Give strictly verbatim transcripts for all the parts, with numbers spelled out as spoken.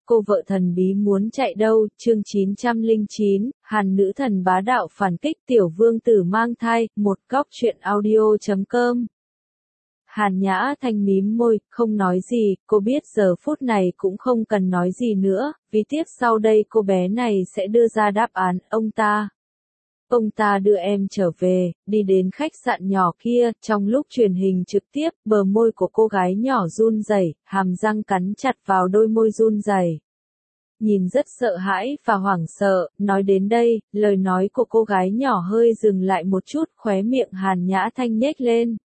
cô vợ thần bí muốn chạy đâu, chương chín trăm lẻ chín, Hàn nữ thần bá đạo phản kích tiểu vương tử mang thai, một góc truyện audio chấm com. Hàn Nhã Thanh mím môi, không nói gì, cô biết giờ phút này cũng không cần nói gì nữa, vì tiếp sau đây cô bé này sẽ đưa ra đáp án, ông ta. Ông ta đưa em trở về, đi đến khách sạn nhỏ kia, trong lúc truyền hình trực tiếp, bờ môi của cô gái nhỏ run rẩy, hàm răng cắn chặt vào đôi môi run rẩy. Nhìn rất sợ hãi và hoảng sợ, nói đến đây, lời nói của cô gái nhỏ hơi dừng lại một chút, khóe miệng Hàn Nhã Thanh nhếch lên.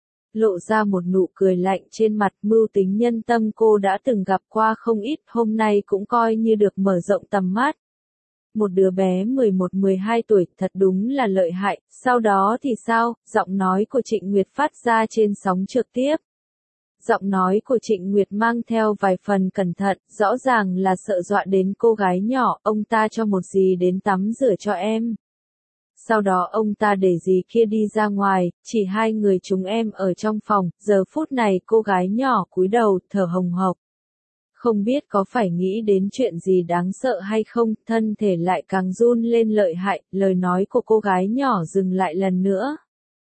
Lộ ra một nụ cười lạnh trên mặt, mưu tính nhân tâm cô đã từng gặp qua không ít, hôm nay cũng coi như được mở rộng tầm mắt. Một đứa bé mười một mười hai tuổi, thật đúng là lợi hại, sau đó thì sao, giọng nói của Trịnh Nguyệt phát ra trên sóng trực tiếp. Giọng nói của Trịnh Nguyệt mang theo vài phần cẩn thận, rõ ràng là sợ dọa đến cô gái nhỏ, ông ta cho một gì đến tắm rửa cho em. Sau đó ông ta để dì kia đi ra ngoài, chỉ hai người chúng em ở trong phòng, giờ phút này cô gái nhỏ cúi đầu, thở hồng hộc. Không biết có phải nghĩ đến chuyện gì đáng sợ hay không, thân thể lại càng run lên lợi hại, lời nói của cô gái nhỏ dừng lại lần nữa.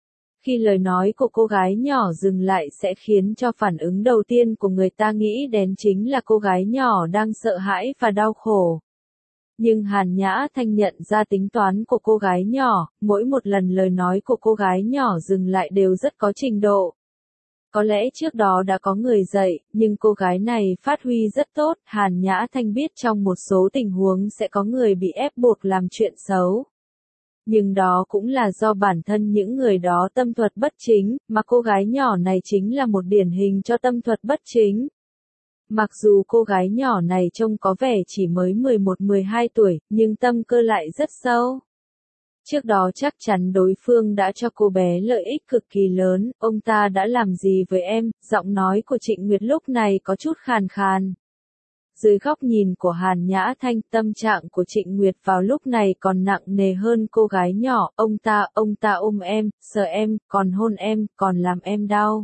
Khi lời nói của cô gái nhỏ dừng lại sẽ khiến cho phản ứng đầu tiên của người ta nghĩ đến chính là cô gái nhỏ đang sợ hãi và đau khổ. Nhưng Hàn Nhã Thanh nhận ra tính toán của cô gái nhỏ, mỗi một lần lời nói của cô gái nhỏ dừng lại đều rất có trình độ. Có lẽ trước đó đã có người dạy, nhưng cô gái này phát huy rất tốt, Hàn Nhã Thanh biết trong một số tình huống sẽ có người bị ép buộc làm chuyện xấu. Nhưng đó cũng là do bản thân những người đó tâm thuật bất chính, mà cô gái nhỏ này chính là một điển hình cho tâm thuật bất chính. Mặc dù cô gái nhỏ này trông có vẻ chỉ mới mười một mười hai tuổi, nhưng tâm cơ lại rất sâu. Trước đó chắc chắn đối phương đã cho cô bé lợi ích cực kỳ lớn, ông ta đã làm gì với em, giọng nói của Trịnh Nguyệt lúc này có chút khàn khàn. Dưới góc nhìn của Hàn Nhã Thanh, tâm trạng của Trịnh Nguyệt vào lúc này còn nặng nề hơn cô gái nhỏ, ông ta, ông ta ôm em, sờ em, còn hôn em, còn làm em đau.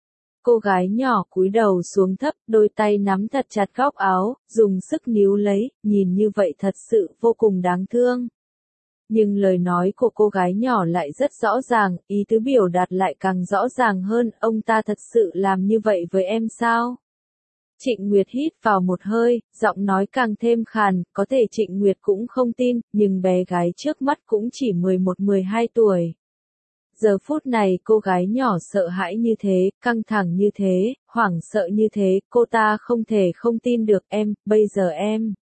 Cô gái nhỏ cúi đầu xuống thấp, đôi tay nắm thật chặt góc áo, dùng sức níu lấy, nhìn như vậy thật sự vô cùng đáng thương. Nhưng lời nói của cô gái nhỏ lại rất rõ ràng, ý tứ biểu đạt lại càng rõ ràng hơn, ông ta thật sự làm như vậy với em sao? Trịnh Nguyệt hít vào một hơi, giọng nói càng thêm khàn, có thể Trịnh Nguyệt cũng không tin, nhưng bé gái trước mắt cũng chỉ mười một mười hai tuổi. Giờ phút này cô gái nhỏ sợ hãi như thế, căng thẳng như thế, hoảng sợ như thế, cô ta không thể không tin được em, bây giờ em.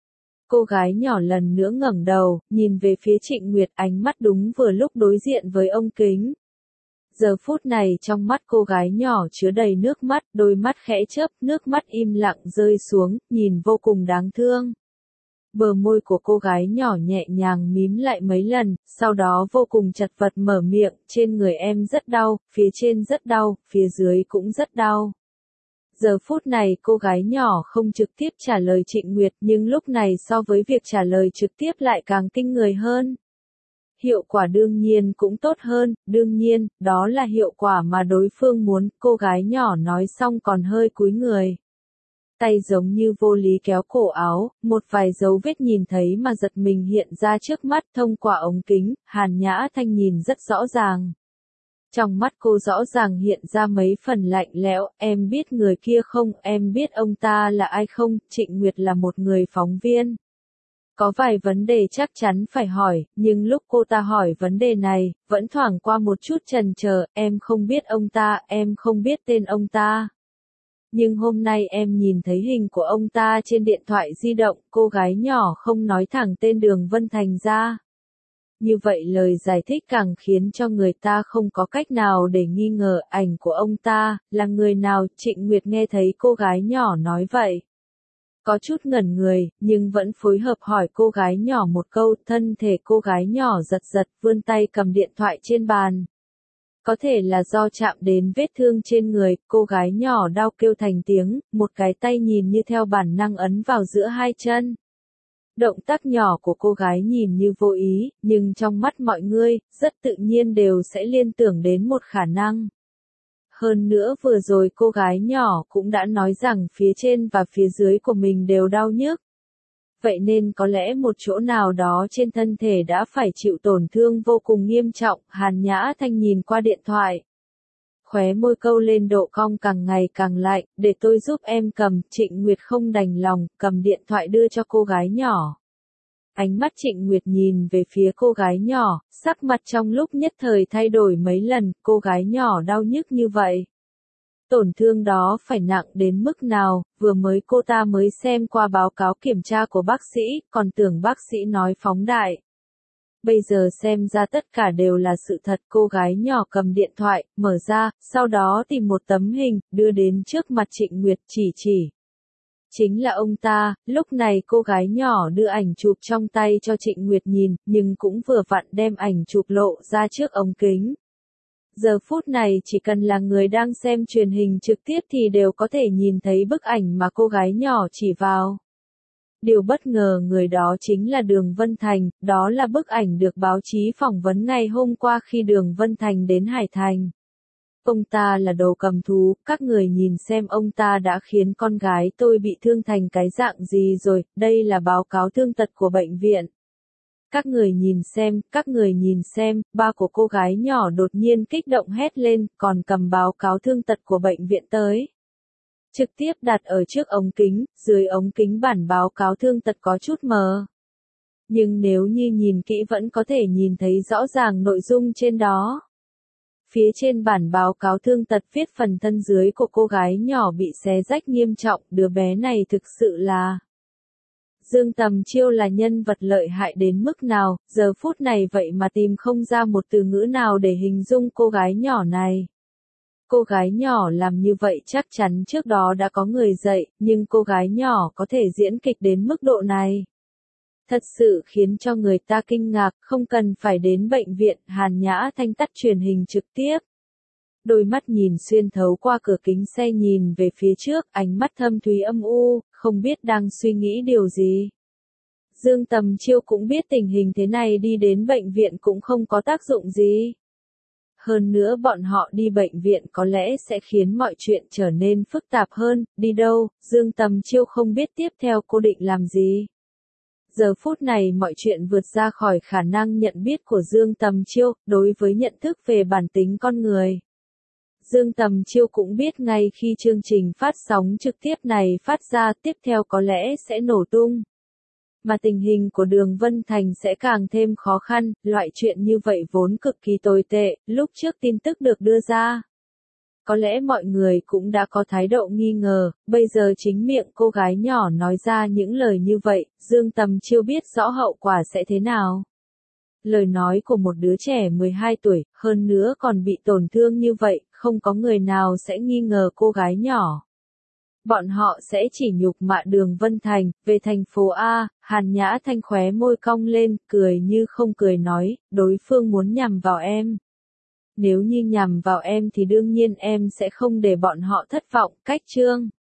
Cô gái nhỏ lần nữa ngẩng đầu, nhìn về phía Trịnh Nguyệt, ánh mắt đúng vừa lúc đối diện với ông Kính. Giờ phút này trong mắt cô gái nhỏ chứa đầy nước mắt, đôi mắt khẽ chớp, nước mắt im lặng rơi xuống, nhìn vô cùng đáng thương. Bờ môi của cô gái nhỏ nhẹ nhàng mím lại mấy lần, sau đó vô cùng chật vật mở miệng, trên người em rất đau, phía trên rất đau, phía dưới cũng rất đau. Giờ phút này cô gái nhỏ không trực tiếp trả lời Trịnh Nguyệt, nhưng lúc này so với việc trả lời trực tiếp lại càng kinh người hơn. Hiệu quả đương nhiên cũng tốt hơn, đương nhiên, đó là hiệu quả mà đối phương muốn, cô gái nhỏ nói xong còn hơi cúi người. Tay giống như vô lý kéo cổ áo, một vài dấu vết nhìn thấy mà giật mình hiện ra trước mắt, thông qua ống kính, Hàn Nhã Thanh nhìn rất rõ ràng. Trong mắt cô rõ ràng hiện ra mấy phần lạnh lẽo, em biết người kia không, em biết ông ta là ai không, Trịnh Nguyệt là một người phóng viên. Có vài vấn đề chắc chắn phải hỏi, nhưng lúc cô ta hỏi vấn đề này, vẫn thoảng qua một chút chần chờ, em không biết ông ta, em không biết tên ông ta. Nhưng hôm nay em nhìn thấy hình của ông ta trên điện thoại di động, cô gái nhỏ không nói thẳng tên Đường Vân Thành ra. Như vậy lời giải thích càng khiến cho người ta không có cách nào để nghi ngờ ảnh của ông ta, là người nào, Trịnh Nguyệt nghe thấy cô gái nhỏ nói vậy. Có chút ngẩn người, nhưng vẫn phối hợp hỏi cô gái nhỏ một câu, thân thể cô gái nhỏ giật giật, vươn tay cầm điện thoại trên bàn. Có thể là do chạm đến vết thương trên người, cô gái nhỏ đau kêu thành tiếng, một cái tay nhìn như theo bản năng ấn vào giữa hai chân. Động tác nhỏ của cô gái nhìn như vô ý, nhưng trong mắt mọi người, rất tự nhiên đều sẽ liên tưởng đến một khả năng. hơn nữa vừa rồi cô gái nhỏ cũng đã nói rằng phía trên và phía dưới của mình đều đau nhức. Vậy nên có lẽ một chỗ nào đó trên thân thể đã phải chịu tổn thương vô cùng nghiêm trọng, Hàn Nhã Thanh nhìn qua điện thoại. Khóe môi câu lên độ cong càng ngày càng lạnh, để tôi giúp em cầm, Trịnh Nguyệt không đành lòng, cầm điện thoại đưa cho cô gái nhỏ. Ánh mắt Trịnh Nguyệt nhìn về phía cô gái nhỏ, sắc mặt trong lúc nhất thời thay đổi mấy lần, cô gái nhỏ đau nhức như vậy. Tổn thương đó phải nặng đến mức nào, vừa mới cô ta mới xem qua báo cáo kiểm tra của bác sĩ, còn tưởng bác sĩ nói phóng đại. Bây giờ xem ra tất cả đều là sự thật, cô gái nhỏ cầm điện thoại, mở ra, sau đó tìm một tấm hình, đưa đến trước mặt Trịnh Nguyệt chỉ chỉ. Chính là ông ta, lúc này cô gái nhỏ đưa ảnh chụp trong tay cho Trịnh Nguyệt nhìn, nhưng cũng vừa vặn đem ảnh chụp lộ ra trước ống kính. Giờ phút này chỉ cần là người đang xem truyền hình trực tiếp thì đều có thể nhìn thấy bức ảnh mà cô gái nhỏ chỉ vào. Điều bất ngờ người đó chính là Đường Vân Thành, đó là bức ảnh được báo chí phỏng vấn ngày hôm qua khi Đường Vân Thành đến Hải Thành. Ông ta là đồ cầm thú, các người nhìn xem ông ta đã khiến con gái tôi bị thương thành cái dạng gì rồi, đây là báo cáo thương tật của bệnh viện. Các người nhìn xem, các người nhìn xem, ba của cô gái nhỏ đột nhiên kích động hét lên, còn cầm báo cáo thương tật của bệnh viện tới. Trực tiếp đặt ở trước ống kính, dưới ống kính bản báo cáo thương tật có chút mờ. Nhưng nếu như nhìn kỹ vẫn có thể nhìn thấy rõ ràng nội dung trên đó. Phía trên bản báo cáo thương tật viết phần thân dưới của cô gái nhỏ bị xé rách nghiêm trọng, đứa bé này thực sự là... Dương Tầm Chiêu là nhân vật lợi hại đến mức nào, giờ phút này vậy mà tìm không ra một từ ngữ nào để hình dung cô gái nhỏ này. Cô gái nhỏ làm như vậy chắc chắn trước đó đã có người dạy, nhưng cô gái nhỏ có thể diễn kịch đến mức độ này. Thật sự khiến cho người ta kinh ngạc, không cần phải đến bệnh viện, Hàn Nhã Thanh tắt truyền hình trực tiếp. Đôi mắt nhìn xuyên thấu qua cửa kính xe nhìn về phía trước, ánh mắt thâm thúy âm u, không biết đang suy nghĩ điều gì. Dương Tầm Chiêu cũng biết tình hình thế này đi đến bệnh viện cũng không có tác dụng gì. Hơn nữa bọn họ đi bệnh viện có lẽ sẽ khiến mọi chuyện trở nên phức tạp hơn, đi đâu, Dương Tầm Chiêu không biết tiếp theo cô định làm gì. Giờ phút này mọi chuyện vượt ra khỏi khả năng nhận biết của Dương Tầm Chiêu, đối với nhận thức về bản tính con người. Dương Tầm Chiêu cũng biết ngay khi chương trình phát sóng trực tiếp này phát ra tiếp theo có lẽ sẽ nổ tung. Mà tình hình của Đường Vân Thành sẽ càng thêm khó khăn, loại chuyện như vậy vốn cực kỳ tồi tệ, lúc trước tin tức được đưa ra. Có lẽ mọi người cũng đã có thái độ nghi ngờ, bây giờ chính miệng cô gái nhỏ nói ra những lời như vậy, Dương Tầm Chiêu biết rõ hậu quả sẽ thế nào. Lời nói của một đứa trẻ mười hai tuổi, hơn nữa còn bị tổn thương như vậy, không có người nào sẽ nghi ngờ cô gái nhỏ. Bọn họ sẽ chỉ nhục mạ Đường Vân Thành, về thành phố A, Hàn Nhã Thanh khóe môi cong lên, cười như không cười nói, đối phương muốn nhằm vào em. Nếu như nhằm vào em thì đương nhiên em sẽ không để bọn họ thất vọng, cách chương.